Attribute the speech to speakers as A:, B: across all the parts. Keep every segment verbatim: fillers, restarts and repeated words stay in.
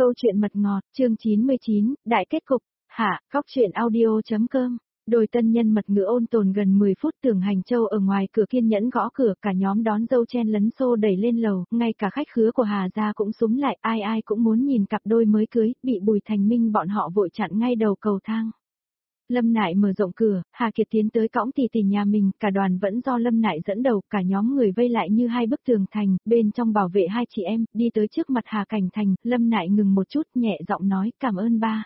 A: Câu chuyện mật ngọt, chương chín mươi chín, đại kết cục, hạ, cóc truyện audio.com. Đôi tân nhân mật ngữ ôn tồn gần mười phút, Tưởng Hành Châu ở ngoài cửa kiên nhẫn gõ cửa, cả nhóm đón dâu chen lấn xô đẩy lên lầu, ngay cả khách khứa của Hà gia cũng xúm lại, ai ai cũng muốn nhìn cặp đôi mới cưới, bị Bùi Thành Minh bọn họ vội chặn ngay đầu cầu thang. Lâm Nại mở rộng cửa, Hà Kiệt tiến tới cõng tỷ tỷ nhà mình, cả đoàn vẫn do Lâm Nại dẫn đầu, cả nhóm người vây lại như hai bức tường thành, bên trong bảo vệ hai chị em, đi tới trước mặt Hà Cảnh Thành, Lâm Nại ngừng một chút, nhẹ giọng nói, cảm ơn ba.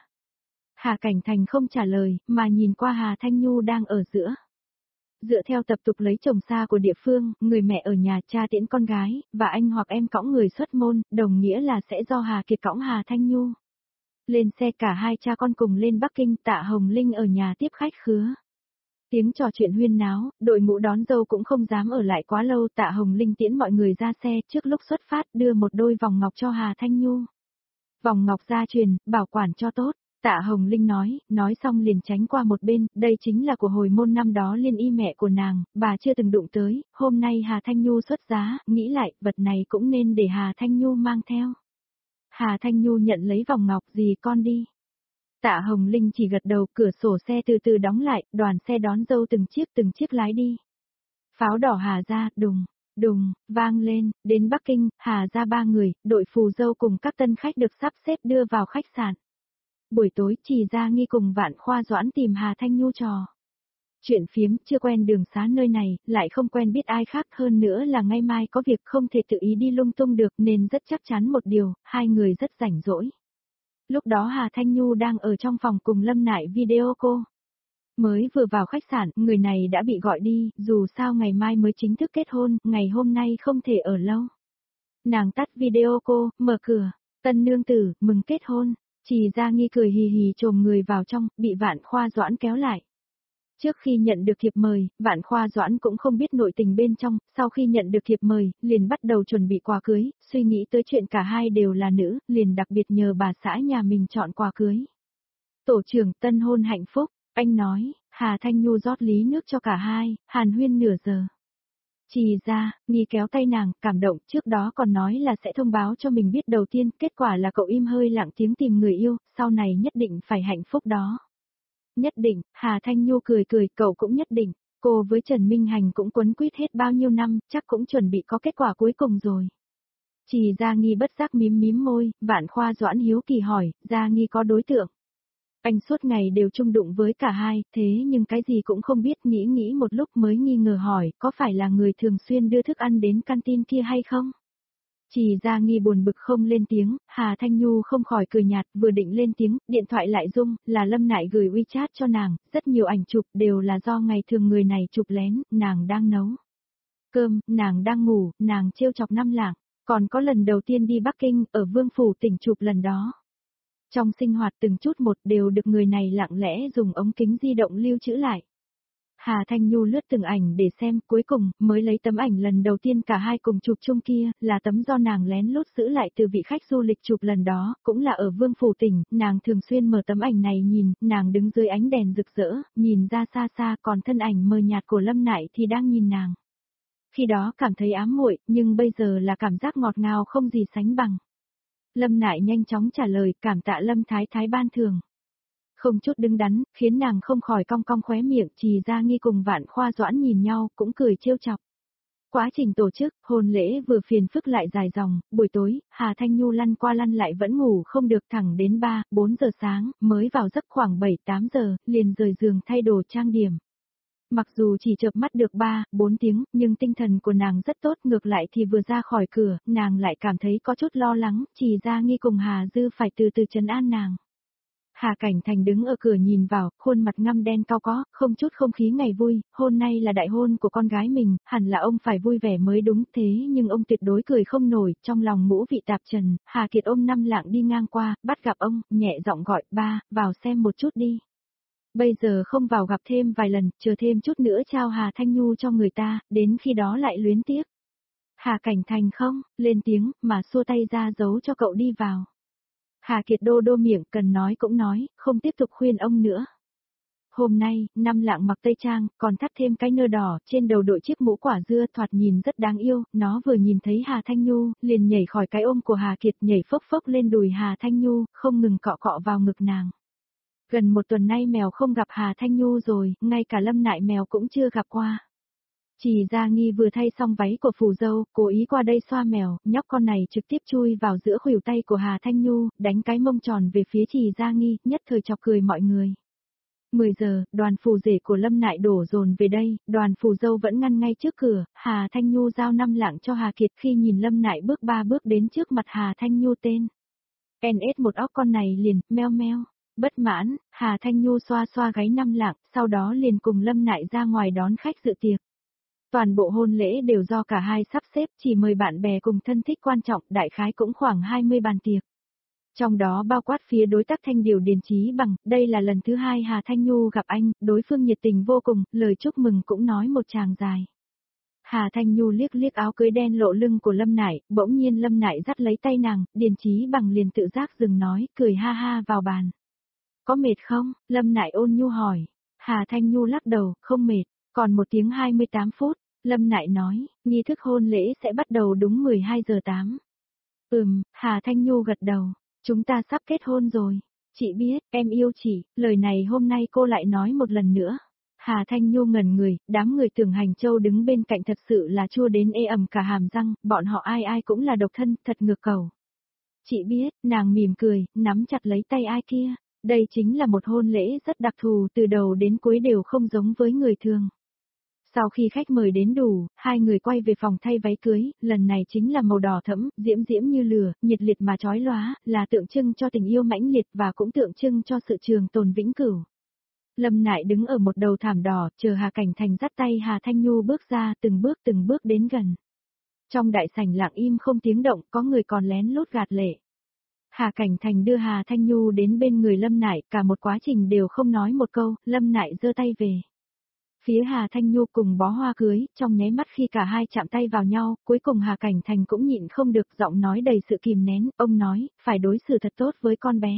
A: Hà Cảnh Thành không trả lời, mà nhìn qua Hà Thanh Nhu đang ở giữa. Dựa theo tập tục lấy chồng xa của địa phương, người mẹ ở nhà, cha tiễn con gái, và anh hoặc em cõng người xuất môn, đồng nghĩa là sẽ do Hà Kiệt cõng Hà Thanh Nhu. Lên xe cả hai cha con cùng lên Bắc Kinh, Tạ Hồng Linh ở nhà tiếp khách khứa. Tiếng trò chuyện huyên náo, đội ngũ đón dâu cũng không dám ở lại quá lâu, Tạ Hồng Linh tiễn mọi người ra xe, trước lúc xuất phát đưa một đôi vòng ngọc cho Hà Thanh Nhu. Vòng ngọc gia truyền, bảo quản cho tốt, Tạ Hồng Linh nói, nói xong liền tránh qua một bên, đây chính là của hồi môn năm đó Liên Y mẹ của nàng, bà chưa từng đụng tới, hôm nay Hà Thanh Nhu xuất giá, nghĩ lại, vật này cũng nên để Hà Thanh Nhu mang theo. Hà Thanh Nhu nhận lấy vòng ngọc, gì con đi. Tạ Hồng Linh chỉ gật đầu, cửa sổ xe từ từ đóng lại, đoàn xe đón dâu từng chiếc từng chiếc lái đi. Pháo đỏ Hà ra, đùng, đùng, vang lên, đến Bắc Kinh, Hà ra ba người, đội phù dâu cùng các tân khách được sắp xếp đưa vào khách sạn. Buổi tối, Trì Gia Nghi cùng Vạn Khoa Doãn tìm Hà Thanh Nhu trò chuyện phiếm, chưa quen đường xá nơi này, lại không quen biết ai khác, hơn nữa là ngay mai có việc không thể tự ý đi lung tung được nên rất chắc chắn một điều, hai người rất rảnh rỗi. Lúc đó Hà Thanh Nhu đang ở trong phòng cùng Lâm Nại video call. Mới vừa vào khách sạn, người này đã bị gọi đi, dù sao ngày mai mới chính thức kết hôn, ngày hôm nay không thể ở lâu. Nàng tắt video call, mở cửa, tân nương tử, mừng kết hôn. Trì Gia Nghi cười hì hì chồm người vào trong, bị Vạn Khoa Doãn kéo lại. Trước khi nhận được thiệp mời, Vạn Khoa Doãn cũng không biết nội tình bên trong, sau khi nhận được thiệp mời, liền bắt đầu chuẩn bị quà cưới, suy nghĩ tới chuyện cả hai đều là nữ, liền đặc biệt nhờ bà xã nhà mình chọn quà cưới. Tổ trưởng tân hôn hạnh phúc, anh nói, Hà Thanh Nhu rót lý nước cho cả hai, hàn huyên nửa giờ. Trì Gia Nghi kéo tay nàng, cảm động, trước đó còn nói là sẽ thông báo cho mình biết đầu tiên, kết quả là cậu im hơi lặng tiếng tìm người yêu, sau này nhất định phải hạnh phúc đó. Nhất định, Hà Thanh Nhu cười cười, cậu cũng nhất định, cô với Trần Minh Hành cũng quấn quýt hết bao nhiêu năm, chắc cũng chuẩn bị có kết quả cuối cùng rồi. Trì Gia Nghi bất giác mím mím môi, Vạn Khoa Doãn hiếu kỳ hỏi, Gia Nghi có đối tượng. Anh suốt ngày đều chung đụng với cả hai, thế nhưng cái gì cũng không biết, nghĩ nghĩ một lúc mới nghi ngờ hỏi, có phải là người thường xuyên đưa thức ăn đến canteen kia hay không? Trì Gia Nghi buồn bực không lên tiếng, Hà Thanh Nhu không khỏi cười nhạt, vừa định lên tiếng, điện thoại lại rung, là Lâm Nại gửi WeChat cho nàng, rất nhiều ảnh chụp đều là do ngày thường người này chụp lén, nàng đang nấu cơm, nàng đang ngủ, nàng trêu chọc Năm Lạng, còn có lần đầu tiên đi Bắc Kinh, ở Vương Phủ tỉnh chụp lần đó. Trong sinh hoạt từng chút một đều được người này lặng lẽ dùng ống kính di động lưu trữ lại. Hà Thanh Nhu lướt từng ảnh để xem, cuối cùng, mới lấy tấm ảnh lần đầu tiên cả hai cùng chụp chung kia, là tấm do nàng lén lút giữ lại từ vị khách du lịch chụp lần đó, cũng là ở Vương Phủ tỉnh, nàng thường xuyên mở tấm ảnh này nhìn, nàng đứng dưới ánh đèn rực rỡ, nhìn ra xa xa, còn thân ảnh mờ nhạt của Lâm Nại thì đang nhìn nàng. Khi đó cảm thấy ám muội, nhưng bây giờ là cảm giác ngọt ngào không gì sánh bằng. Lâm Nại nhanh chóng trả lời, cảm tạ Lâm Thái Thái ban thưởng. Không chút đứng đắn, khiến nàng không khỏi cong cong khóe miệng, Trì Gia Nghi cùng Vạn Khoa Doãn nhìn nhau, cũng cười trêu chọc. Quá trình tổ chức, hôn lễ vừa phiền phức lại dài dòng, buổi tối, Hà Thanh Nhu lăn qua lăn lại vẫn ngủ không được, thẳng đến ba, bốn giờ sáng, mới vào giấc khoảng bảy, tám giờ, liền rời giường thay đồ trang điểm. Mặc dù chỉ chợp mắt được ba, bốn tiếng, nhưng tinh thần của nàng rất tốt, ngược lại thì vừa ra khỏi cửa, nàng lại cảm thấy có chút lo lắng, Trì Gia Nghi cùng Hà Dư phải từ từ trấn an nàng. Hà Cảnh Thành đứng ở cửa nhìn vào, khuôn mặt ngăm đen cao có, không chút không khí ngày vui, hôm nay là đại hôn của con gái mình, hẳn là ông phải vui vẻ mới đúng, thế nhưng ông tuyệt đối cười không nổi, trong lòng ngũ vị tạp trần. Hà Kiệt ôm Năm Lạng đi ngang qua, bắt gặp ông, nhẹ giọng gọi, ba, vào xem một chút đi. Bây giờ không vào gặp thêm vài lần, chờ thêm chút nữa trao Hà Thanh Nhu cho người ta, đến khi đó lại luyến tiếc. Hà Cảnh Thành không, lên tiếng, mà xua tay ra giấu cho cậu đi vào. Hà Kiệt đô đô miệng, cần nói cũng nói, không tiếp tục khuyên ông nữa. Hôm nay, Năm Lạng mặc tây trang, còn thắt thêm cái nơ đỏ, trên đầu đội chiếc mũ quả dưa thoạt nhìn rất đáng yêu, nó vừa nhìn thấy Hà Thanh Nhu, liền nhảy khỏi cái ôm của Hà Kiệt nhảy phốc phốc lên đùi Hà Thanh Nhu, không ngừng cọ cọ vào ngực nàng. Gần một tuần nay mèo không gặp Hà Thanh Nhu rồi, ngay cả Lâm Nại mèo cũng chưa gặp qua. Chỉ Gia Nghi vừa thay xong váy của phù dâu, cố ý qua đây xoa mèo, nhóc con này trực tiếp chui vào giữa khuỷu tay của Hà Thanh Nhu, đánh cái mông tròn về phía Chỉ Gia Nghi, nhất thời chọc cười mọi người. mười giờ, đoàn phù rể của Lâm Nại đổ dồn về đây, đoàn phù dâu vẫn ngăn ngay trước cửa, Hà Thanh Nhu giao năm lạng cho Hà Kiệt khi nhìn Lâm Nại bước ba bước đến trước mặt Hà Thanh Nhu tên. en ét một óc con này liền, meo meo. Bất mãn, Hà Thanh Nhu xoa xoa gáy năm lạng, sau đó liền cùng Lâm Nại ra ngoài đón khách dự tiệc. Toàn bộ hôn lễ đều do cả hai sắp xếp, chỉ mời bạn bè cùng thân thích quan trọng, đại khái cũng khoảng hai mươi bàn tiệc. Trong đó bao quát phía đối tác Thanh Điều Điền Chí Bằng, đây là lần thứ hai Hà Thanh Nhu gặp anh, đối phương nhiệt tình vô cùng, lời chúc mừng cũng nói một tràng dài. Hà Thanh Nhu liếc liếc áo cưới đen lộ lưng của Lâm Nại, bỗng nhiên Lâm Nại dắt lấy tay nàng, Điền Chí Bằng liền tự giác dừng nói, cười ha ha vào bàn. Có mệt không? Lâm Nại ôn nhu hỏi. Hà Thanh Nhu lắc đầu, không mệt, còn một tiếng hai mươi tám phút. Lâm Nại nói, nghi thức hôn lễ sẽ bắt đầu đúng mười hai giờ tám. Ừm, Hà Thanh Nhu gật đầu, chúng ta sắp kết hôn rồi. Chị biết, em yêu chị, lời này hôm nay cô lại nói một lần nữa. Hà Thanh Nhu ngẩn người, đám người Tưởng Hành Châu đứng bên cạnh thật sự là chua đến ê ẩm cả hàm răng, bọn họ ai ai cũng là độc thân, thật ngược cầu. Chị biết, nàng mỉm cười, nắm chặt lấy tay ai kia. Đây chính là một hôn lễ rất đặc thù, từ đầu đến cuối đều không giống với người thường. Sau khi khách mời đến đủ, hai người quay về phòng thay váy cưới, lần này chính là màu đỏ thẫm, diễm diễm như lửa, nhiệt liệt mà chói lóa, là tượng trưng cho tình yêu mãnh liệt và cũng tượng trưng cho sự trường tồn vĩnh cửu. Lâm Nại đứng ở một đầu thảm đỏ, chờ Hà Cảnh Thành dắt tay Hà Thanh Nhu bước ra, từng bước từng bước đến gần. Trong đại sảnh lặng im không tiếng động, có người còn lén lút gạt lệ. Hà Cảnh Thành đưa Hà Thanh Nhu đến bên người Lâm Nại, cả một quá trình đều không nói một câu, Lâm Nại giơ tay về. Phía Hà Thanh Nhu cùng bó hoa cưới, trong nháy mắt khi cả hai chạm tay vào nhau, cuối cùng Hà Cảnh Thành cũng nhịn không được, giọng nói đầy sự kìm nén, ông nói, phải đối xử thật tốt với con bé.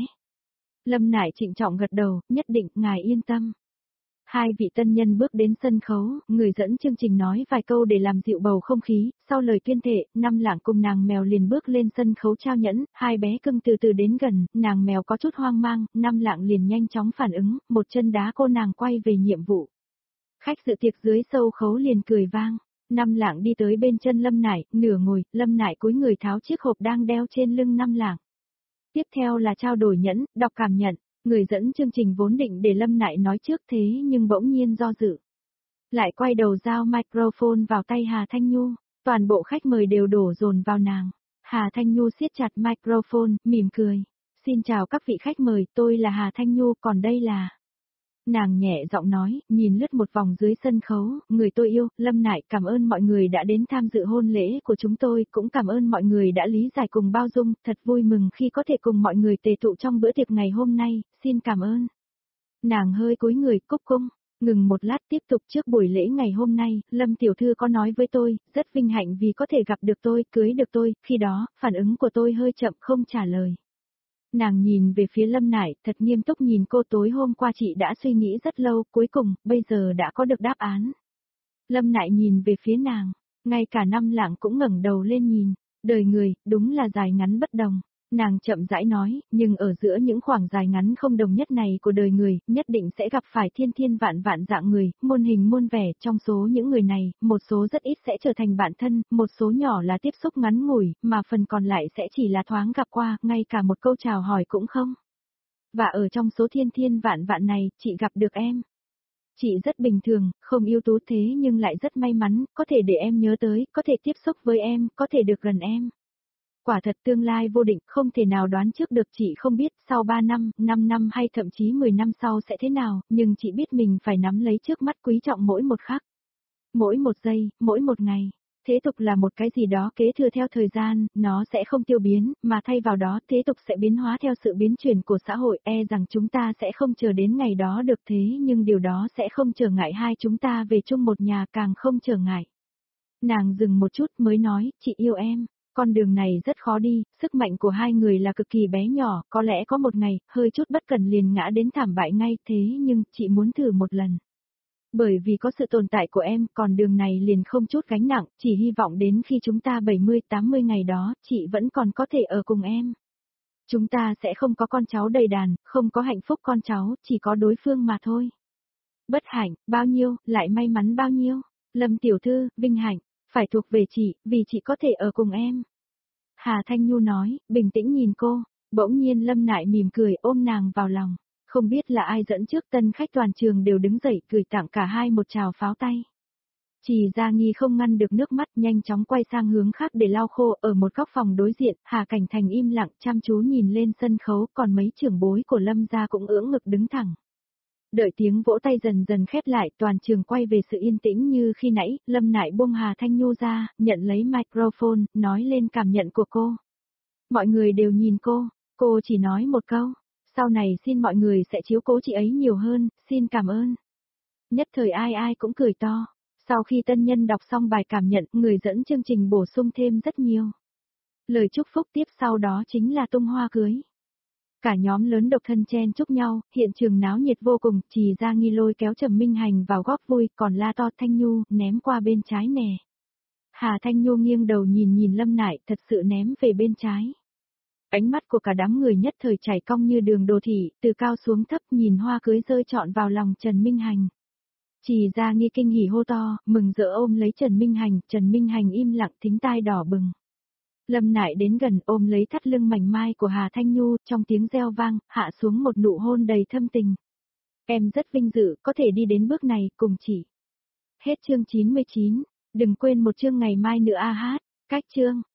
A: Lâm Nại trịnh trọng gật đầu, nhất định, ngài yên tâm. Hai vị tân nhân bước đến sân khấu, người dẫn chương trình nói vài câu để làm dịu bầu không khí, sau lời tuyên thệ, Năm Lạng cùng nàng mèo liền bước lên sân khấu trao nhẫn, hai bé cưng từ từ đến gần, nàng mèo có chút hoang mang, Năm Lạng liền nhanh chóng phản ứng, một chân đá cô nàng quay về nhiệm vụ. Khách dự tiệc dưới sâu khấu liền cười vang, Năm Lạng đi tới bên chân Lâm Nại, nửa ngồi, Lâm Nại cúi người tháo chiếc hộp đang đeo trên lưng Năm Lạng. Tiếp theo là trao đổi nhẫn, đọc cảm nhận. Người dẫn chương trình vốn định để Lâm Nại nói trước thế nhưng bỗng nhiên do dự. Lại quay đầu giao microphone vào tay Hà Thanh Nhu, toàn bộ khách mời đều đổ dồn vào nàng. Hà Thanh Nhu siết chặt microphone, mỉm cười. Xin chào các vị khách mời, tôi là Hà Thanh Nhu, còn đây là... Nàng nhẹ giọng nói, nhìn lướt một vòng dưới sân khấu, người tôi yêu, Lâm Nại, cảm ơn mọi người đã đến tham dự hôn lễ của chúng tôi, cũng cảm ơn mọi người đã lý giải cùng bao dung, thật vui mừng khi có thể cùng mọi người tề tụ trong bữa tiệc ngày hôm nay, xin cảm ơn. Nàng hơi cúi người, cúc cung, ngừng một lát tiếp tục trước buổi lễ ngày hôm nay, Lâm Tiểu Thư có nói với tôi, rất vinh hạnh vì có thể gặp được tôi, cưới được tôi, khi đó, phản ứng của tôi hơi chậm không trả lời. Nàng nhìn về phía Lâm Nại, thật nghiêm túc nhìn cô, tối hôm qua chị đã suy nghĩ rất lâu, cuối cùng, bây giờ đã có được đáp án. Lâm Nại nhìn về phía nàng, ngay cả Năm Lạng cũng ngẩng đầu lên nhìn, đời người, đúng là dài ngắn bất đồng. Nàng chậm rãi nói, nhưng ở giữa những khoảng dài ngắn không đồng nhất này của đời người, nhất định sẽ gặp phải thiên thiên vạn vạn dạng người, muôn hình muôn vẻ, trong số những người này, một số rất ít sẽ trở thành bạn thân, một số nhỏ là tiếp xúc ngắn ngủi, mà phần còn lại sẽ chỉ là thoáng gặp qua, ngay cả một câu chào hỏi cũng không. Và ở trong số thiên thiên vạn vạn này, chị gặp được em. Chị rất bình thường, không ưu tú thế nhưng lại rất may mắn, có thể để em nhớ tới, có thể tiếp xúc với em, có thể được gần em. Quả thật tương lai vô định, không thể nào đoán trước được, chị không biết sau ba năm, năm năm hay thậm chí mười năm sau sẽ thế nào, nhưng chị biết mình phải nắm lấy trước mắt, quý trọng mỗi một khắc. Mỗi một giây, mỗi một ngày. Thế tục là một cái gì đó kế thừa theo thời gian, nó sẽ không tiêu biến, mà thay vào đó thế tục sẽ biến hóa theo sự biến chuyển của xã hội, e rằng chúng ta sẽ không chờ đến ngày đó được, thế nhưng điều đó sẽ không trở ngại hai chúng ta về chung một nhà, càng không trở ngại. Nàng dừng một chút mới nói, chị yêu em. Con đường này rất khó đi, sức mạnh của hai người là cực kỳ bé nhỏ, có lẽ có một ngày, hơi chút bất cẩn liền ngã đến thảm bại ngay, thế nhưng, chị muốn thử một lần. Bởi vì có sự tồn tại của em, còn đường này liền không chút gánh nặng, chỉ hy vọng đến khi chúng ta bảy mươi tám mươi ngày đó, chị vẫn còn có thể ở cùng em. Chúng ta sẽ không có con cháu đầy đàn, không có hạnh phúc con cháu, chỉ có đối phương mà thôi. Bất hạnh, bao nhiêu, lại may mắn bao nhiêu. Lâm tiểu thư, vinh hạnh, phải thuộc về chị, vì chị có thể ở cùng em. Hà Thanh Nhu nói, bình tĩnh nhìn cô, bỗng nhiên Lâm Nại mỉm cười ôm nàng vào lòng. Không biết là ai dẫn trước, tân khách toàn trường đều đứng dậy gửi tặng cả hai một trào pháo tay. Chỉ Gia Nghi không ngăn được nước mắt, nhanh chóng quay sang hướng khác để lau khô. Ở một góc phòng đối diện, Hà Cảnh Thành im lặng chăm chú nhìn lên sân khấu, còn mấy trưởng bối của Lâm gia cũng ưỡn ngực đứng thẳng. Đợi tiếng vỗ tay dần dần khép lại, toàn trường quay về sự yên tĩnh như khi nãy. Lâm Nại buông Hà Thanh Nhu ra, nhận lấy microphone, nói lên cảm nhận của cô. Mọi người đều nhìn cô, cô chỉ nói một câu. Sau này xin mọi người sẽ chiếu cố chị ấy nhiều hơn, xin cảm ơn. Nhất thời ai ai cũng cười to. Sau khi tân nhân đọc xong bài cảm nhận, người dẫn chương trình bổ sung thêm rất nhiều. Lời chúc phúc tiếp sau đó chính là tung hoa cưới. Cả nhóm lớn độc thân chen chúc nhau, hiện trường náo nhiệt vô cùng, Chỉ Gia Nghi lôi kéo Trầm Minh Hành vào góp vui, còn la to Thanh Nhu, ném qua bên trái nè. Hà Thanh Nhu nghiêng đầu nhìn nhìn Lâm Nại, thật sự ném về bên trái. Ánh mắt của cả đám người nhất thời chảy cong như đường đô thị, từ cao xuống thấp nhìn hoa cưới rơi trọn vào lòng Trần Minh Hành. Chỉ Gia Nghi kinh hỉ hô to, mừng rỡ ôm lấy Trần Minh Hành, Trần Minh Hành im lặng thính tai đỏ bừng. Lâm Nại đến gần ôm lấy thắt lưng mảnh mai của Hà Thanh Nhu, trong tiếng reo vang, hạ xuống một nụ hôn đầy thâm tình. Em rất vinh dự có thể đi đến bước này cùng chị. Hết chương chín mươi chín, đừng quên một chương ngày mai nữa a hát, cách chương.